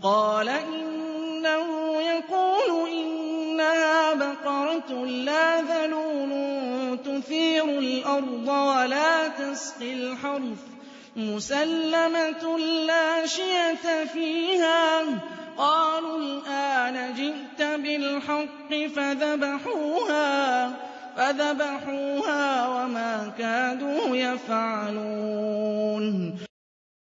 قَالَ إِنَّهُ يَقُولُ إِنَّهَا بَقَرَةٌ لَّا ذَلُولٌ تُثِيرُ الْأَرْضَ وَلَا تَسْقِي الْحَرْثَ مُسَلَّمَةٌ لَّا شِيَةَ فِيهَا ۚ قَالُوا الْآنَ جِئْتَ بِالْحَقِّ فَذَبَحُوهَا وَمَا كَادُوا يَفْعَلُونَ